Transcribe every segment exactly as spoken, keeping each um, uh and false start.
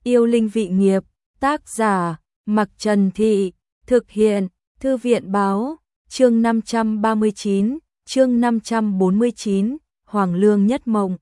Yêu linh vị nghiệp, tác giả, Mặc Trần Thị, thực hiện, Thư viện báo, chương năm trăm ba mươi chín, chương năm trăm bốn mươi chín, Hoàng Lương Nhất Mộng.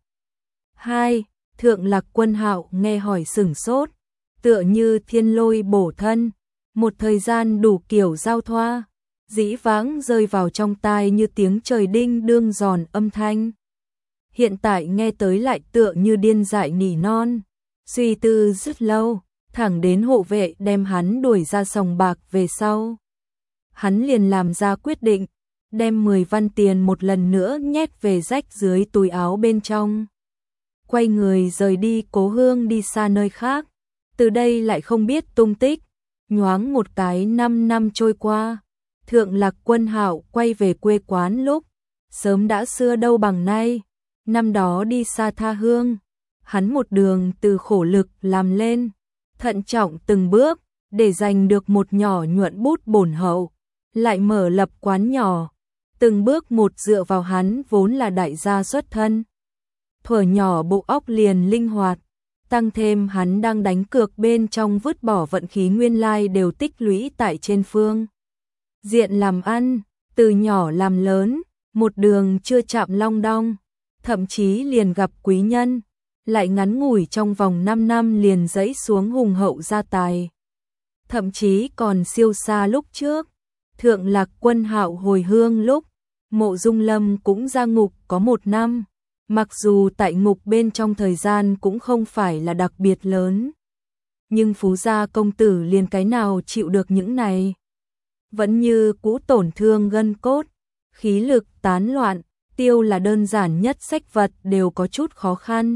hai. Thượng Lạc Quân Hạo nghe hỏi sửng sốt, tựa như thiên lôi bổ thân, một thời gian đủ kiểu giao thoa, dĩ vãng rơi vào trong tai như tiếng trời đinh đương giòn âm thanh. Hiện tại nghe tới lại tựa như điên dại nỉ non, suy tư rất lâu, thẳng đến hộ vệ đem hắn đuổi ra sòng bạc về sau. Hắn liền làm ra quyết định, đem mười văn tiền một lần nữa nhét về rách dưới túi áo bên trong. Quay người rời đi cố hương đi xa nơi khác, từ đây lại không biết tung tích. Nhoáng một cái năm năm trôi qua, Thượng Lạc Quân Hạo quay về quê quán lúc, sớm đã xưa đâu bằng nay. Năm đó đi xa tha hương, hắn một đường từ khổ lực làm lên, thận trọng từng bước, để giành được một nhỏ nhuận bút bổn hậu, lại mở lập quán nhỏ, từng bước một dựa vào hắn vốn là đại gia xuất thân. Thuở nhỏ bộ óc liền linh hoạt, tăng thêm hắn đang đánh cược bên trong vứt bỏ vận khí nguyên lai đều tích lũy tại trên phương diện làm ăn, từ nhỏ làm lớn, một đường chưa chạm long đong, thậm chí liền gặp quý nhân, lại ngắn ngủi trong vòng năm năm liền dẫy xuống hùng hậu gia tài. Thậm chí còn siêu xa lúc trước, Thượng Lạc Quân Hạo hồi hương lúc, Mộ Dung Lâm cũng ra ngục có một năm, mặc dù tại ngục bên trong thời gian cũng không phải là đặc biệt lớn. Nhưng Phú gia công tử liền cái nào chịu được những này. Vẫn như cũ tổn thương gân cốt, khí lực tán loạn, tiêu là đơn giản nhất sách vật đều có chút khó khăn.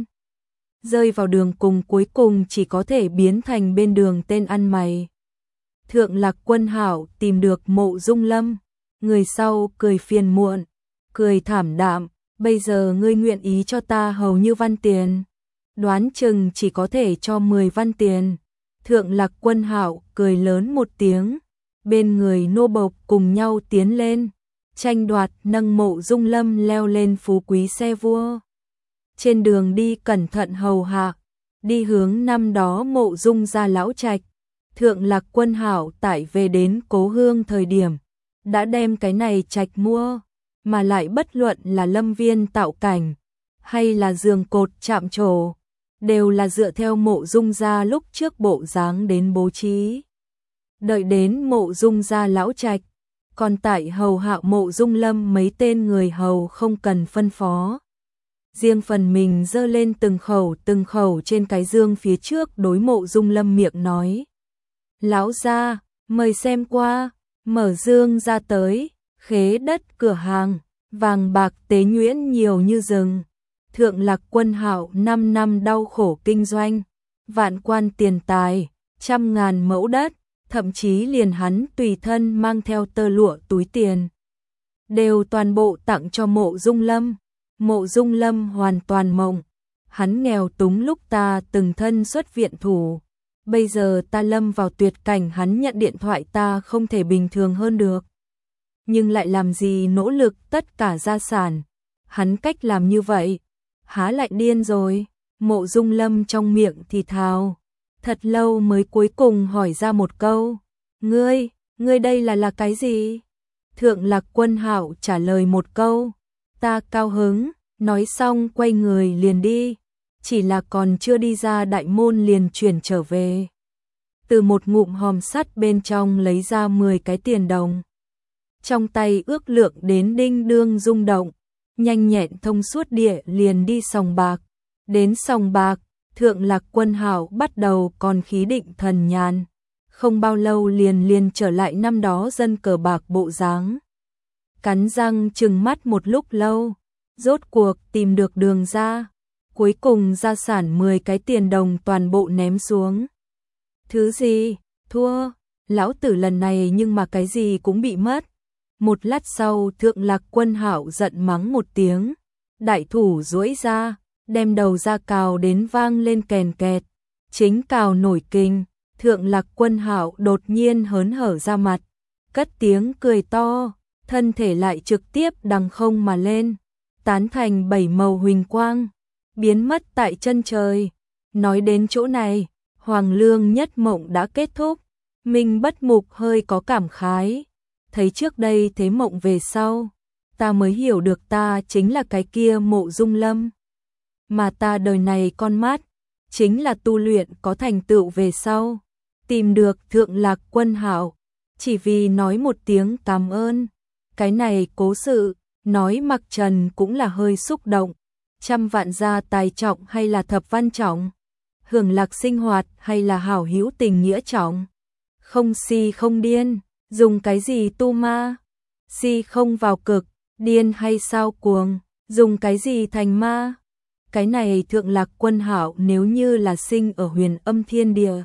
Rơi vào đường cùng cuối cùng chỉ có thể biến thành bên đường tên ăn mày. Thượng Lạc Quân Hạo tìm được Mộ Dung Lâm, người sau cười phiền muộn, cười thảm đạm, bây giờ ngươi nguyện ý cho ta hầu như văn tiền, đoán chừng chỉ có thể cho mười văn tiền. Thượng Lạc Quân Hạo cười lớn một tiếng, bên người nô bộc cùng nhau tiến lên, tranh đoạt nâng Mộ Dung Lâm leo lên phú quý xe vua. Trên đường đi cẩn thận hầu hạ, đi hướng năm đó Mộ Dung gia lão trạch. Thượng Lạc Quân Hạo tại về đến cố hương thời điểm, đã đem cái này trạch mua, mà lại bất luận là lâm viên tạo cảnh, hay là giường cột chạm trổ, đều là dựa theo Mộ Dung gia lúc trước bộ dáng đến bố trí. Đợi đến Mộ Dung gia lão trạch, còn tại hầu hạ Mộ Dung Lâm mấy tên người hầu không cần phân phó. Riêng phần mình dơ lên từng khẩu từng khẩu trên cái dương phía trước đối Mộ Dung Lâm miệng nói. Lão gia, mời xem qua, mở dương ra tới, khế đất cửa hàng, vàng bạc tế nhuyễn nhiều như rừng. Thượng Lạc Quân Hạo năm năm đau khổ kinh doanh, vạn quan tiền tài, trăm ngàn mẫu đất, thậm chí liền hắn tùy thân mang theo tơ lụa túi tiền, đều toàn bộ tặng cho Mộ Dung Lâm. Mộ Dung Lâm hoàn toàn mộng, hắn nghèo túng lúc ta từng thân xuất viện thủ, bây giờ ta lâm vào tuyệt cảnh hắn nhận điện thoại ta không thể bình thường hơn được. Nhưng lại làm gì nỗ lực tất cả gia sản, hắn cách làm như vậy, há lại điên rồi. Mộ Dung Lâm trong miệng thì thào, thật lâu mới cuối cùng hỏi ra một câu, ngươi, ngươi đây là là cái gì? Thượng Lạc Quân Hạo trả lời một câu, ta cao hứng, nói xong quay người liền đi, chỉ là còn chưa đi ra đại môn liền chuyển trở về. Từ một ngụm hòm sắt bên trong lấy ra mười cái tiền đồng. Trong tay ước lượng đến đinh đương rung động, nhanh nhẹn thông suốt địa liền đi sòng bạc. Đến sòng bạc, Thượng Lạc Quân Hạo bắt đầu còn khí định thần nhàn, không bao lâu liền liền trở lại năm đó dân cờ bạc bộ dáng. Cắn răng trừng mắt một lúc lâu, rốt cuộc tìm được đường ra, cuối cùng gia sản mười cái tiền đồng toàn bộ ném xuống. Thứ gì? Thua, lão tử lần này nhưng mà cái gì cũng bị mất. Một lát sau Thượng Lạc Quân Hạo giận mắng một tiếng, đại thủ duỗi ra, đem đầu ra cào đến vang lên kèn kẹt, chính cào nổi kinh. Thượng Lạc Quân Hạo đột nhiên hớn hở ra mặt, cất tiếng cười to, thân thể lại trực tiếp đằng không mà lên, tán thành bảy màu huỳnh quang, biến mất tại chân trời. Nói đến chỗ này, Hoàng Lương Nhất Mộng đã kết thúc. Minh Bất Mục hơi có cảm khái. Thấy trước đây thế mộng về sau, ta mới hiểu được ta chính là cái kia Mộ Dung Lâm. Mà ta đời này con mắt, chính là tu luyện có thành tựu về sau. Tìm được Thượng Lạc Quân Hạo, chỉ vì nói một tiếng cảm ơn. Cái này cố sự, nói Mặc Trần cũng là hơi xúc động. Trăm vạn gia tài trọng hay là thập văn trọng? Hưởng lạc sinh hoạt hay là hảo hữu tình nghĩa trọng? Không si không điên, dùng cái gì tu ma? Si không vào cực, điên hay sao cuồng, dùng cái gì thành ma? Cái này Thượng Lạc Quân Hạo nếu như là sinh ở Huyền Âm Thiên Địa,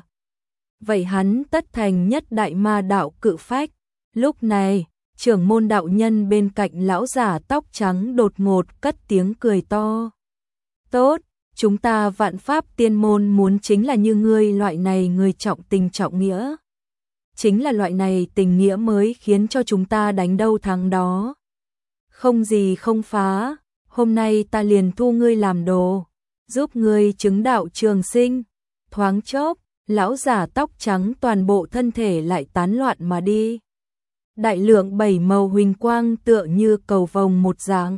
vậy hắn tất thành nhất đại ma đạo cự phách. Lúc này, trưởng môn đạo nhân bên cạnh lão giả tóc trắng đột ngột cất tiếng cười to. Tốt, chúng ta Vạn Pháp Tiên môn muốn chính là như ngươi loại này người trọng tình trọng nghĩa. Chính là loại này tình nghĩa mới khiến cho chúng ta đánh đâu thắng đó. Không gì không phá, hôm nay ta liền thu ngươi làm đồ, giúp ngươi chứng đạo trường sinh. Thoáng chốc, lão giả tóc trắng toàn bộ thân thể lại tán loạn mà đi. Đại lượng bảy màu huỳnh quang tựa như cầu vồng một dạng.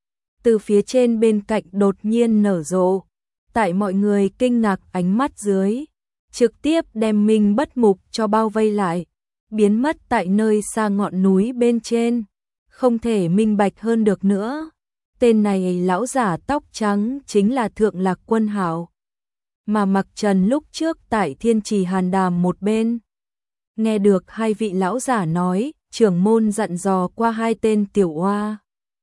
Từ phía trên bên cạnh đột nhiên nở rộ, tại mọi người kinh ngạc ánh mắt dưới, trực tiếp đem Minh Bất Mục cho bao vây lại, biến mất tại nơi xa ngọn núi bên trên. Không thể minh bạch hơn được nữa. Tên này lão giả tóc trắng chính là Thượng Lạc Quân Hạo, mà Mặc Trần lúc trước tại Thiên Trì Hàn Đàm một bên. Nghe được hai vị lão giả nói, trưởng môn dặn dò qua hai tên tiểu oa.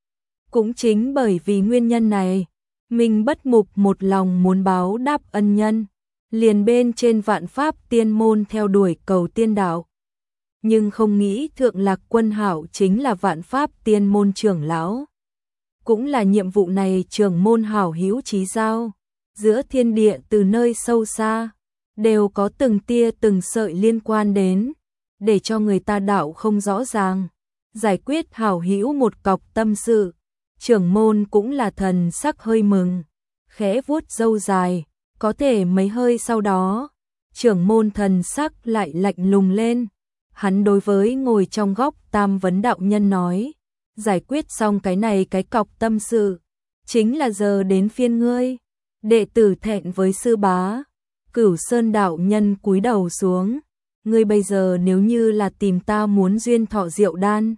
Cũng chính bởi vì nguyên nhân này, Minh Bất Mục một lòng muốn báo đáp ân nhân, liền bên trên Vạn Pháp Tiên môn theo đuổi cầu tiên đạo. Nhưng không nghĩ Thượng Lạc Quân Hạo chính là Vạn Pháp Tiên môn trưởng lão. Cũng là nhiệm vụ này trưởng môn hảo hữu chí giao. Giữa thiên địa từ nơi sâu xa, đều có từng tia từng sợi liên quan đến, để cho người ta đạo không rõ ràng. Giải quyết hảo hữu một cọc tâm sự, trưởng môn cũng là thần sắc hơi mừng, khẽ vuốt râu dài, có thể mấy hơi sau đó, trưởng môn thần sắc lại lạnh lùng lên. Hắn đối với ngồi trong góc Tam Vấn đạo nhân nói, giải quyết xong cái này cái cọc tâm sự, chính là giờ đến phiên ngươi. Đệ tử thẹn với sư bá. Cửu Sơn đạo nhân cúi đầu xuống, ngươi bây giờ nếu như là tìm ta muốn duyên thọ rượu đan,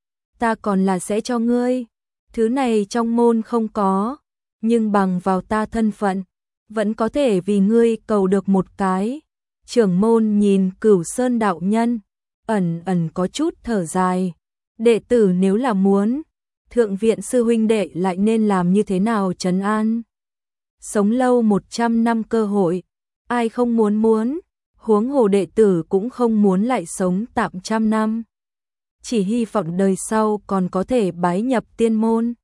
ta còn là sẽ cho ngươi. Thứ này trong môn không có, nhưng bằng vào ta thân phận, vẫn có thể vì ngươi cầu được một cái. Trưởng môn nhìn Cửu Sơn đạo nhân, ẩn ẩn có chút thở dài. Đệ tử nếu là muốn, thượng viện sư huynh đệ lại nên làm như thế nào trấn an? Sống lâu một trăm năm cơ hội, ai không muốn muốn, huống hồ đệ tử cũng không muốn lại sống tạm trăm năm. Chỉ hy vọng đời sau còn có thể bái nhập tiên môn.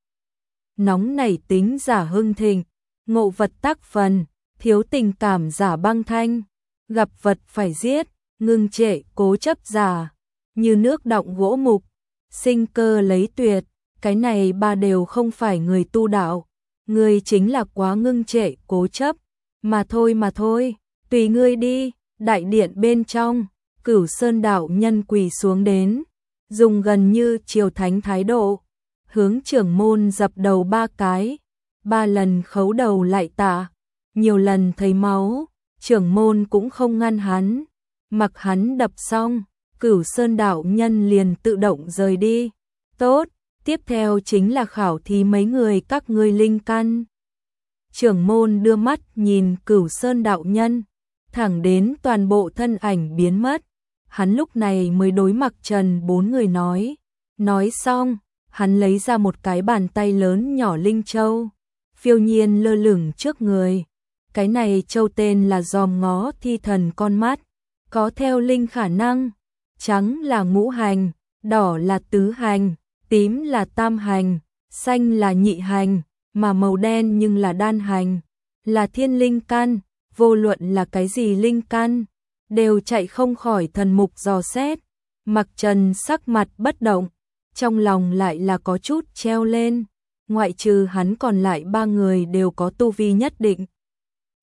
Nóng nảy tính giả hưng thịnh, ngộ vật tác phần, thiếu tình cảm giả băng thanh, gặp vật phải giết, ngưng trệ cố chấp giả, như nước đọng gỗ mục, sinh cơ lấy tuyệt, cái này ba đều không phải người tu đạo. Ngươi chính là quá ngưng trệ, cố chấp, mà thôi mà thôi, tùy ngươi đi. Đại điện bên trong, Cửu Sơn đạo nhân quỳ xuống đến, dùng gần như triều thánh thái độ, hướng trưởng môn dập đầu ba cái, ba lần khấu đầu lại tạ, nhiều lần thấy máu, trưởng môn cũng không ngăn hắn, mặc hắn đập xong, Cửu Sơn đạo nhân liền tự động rời đi. Tốt. Tiếp theo chính là khảo thí mấy người các ngươi linh căn. Trưởng môn đưa mắt nhìn Cửu Sơn đạo nhân, thẳng đến toàn bộ thân ảnh biến mất. Hắn lúc này mới đối Mặc Trần bốn người nói. Nói xong, hắn lấy ra một cái bàn tay lớn nhỏ linh châu, phiêu nhiên lơ lửng trước người. Cái này châu tên là Dòm Ngó Thi Thần con mắt, có theo linh khả năng. Trắng là ngũ hành, đỏ là tứ hành, tím là tam hành, xanh là nhị hành, mà màu đen nhưng là đan hành, là thiên linh căn. Vô luận là cái gì linh căn, đều chạy không khỏi thần mục dò xét. Mặc Trần sắc mặt bất động, trong lòng lại là có chút treo lên. Ngoại trừ hắn còn lại ba người đều có tu vi nhất định.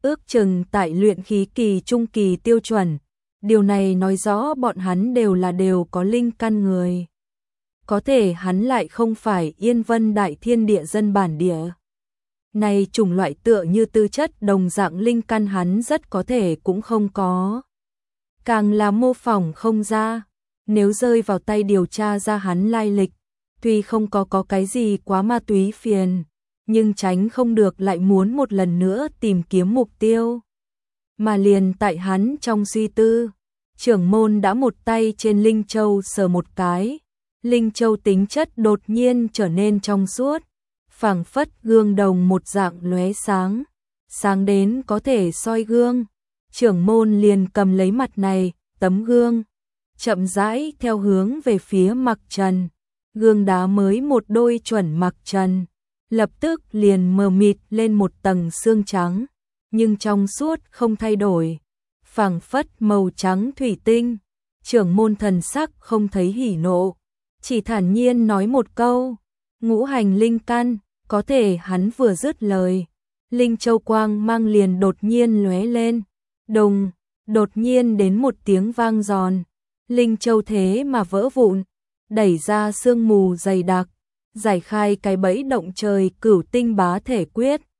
ước chừng tại luyện khí kỳ trung kỳ tiêu chuẩn. Điều này nói rõ bọn hắn đều là đều có linh căn người. Có thể hắn lại không phải Yên Vân Đại Thiên địa dân bản địa. Này chủng loại tựa như tư chất đồng dạng linh căn hắn rất có thể cũng không có. Càng là mô phỏng không ra, nếu rơi vào tay điều tra ra hắn lai lịch, tuy không có có cái gì quá ma túy phiền, nhưng tránh không được lại muốn một lần nữa tìm kiếm mục tiêu. Mà liền tại hắn trong suy tư, trưởng môn đã một tay trên Linh Châu sờ một cái, Linh Châu tính chất đột nhiên trở nên trong suốt, phảng phất gương đồng một dạng lóe sáng, sáng đến có thể soi gương. Trưởng môn liền cầm lấy mặt này, tấm gương, chậm rãi theo hướng về phía Mặc Trần. Gương đá mới một đôi chuẩn Mặc Trần, lập tức liền mờ mịt lên một tầng xương trắng, nhưng trong suốt không thay đổi, phảng phất màu trắng thủy tinh. Trưởng môn thần sắc không thấy hỉ nộ, chỉ thản nhiên nói một câu, ngũ hành linh căn. Có thể hắn vừa dứt lời, Linh Châu quang mang liền đột nhiên lóe lên, đùng, đột nhiên đến một tiếng vang giòn, Linh Châu thế mà vỡ vụn, đẩy ra sương mù dày đặc, giải khai cái bẫy động trời cửu tinh bá thể quyết.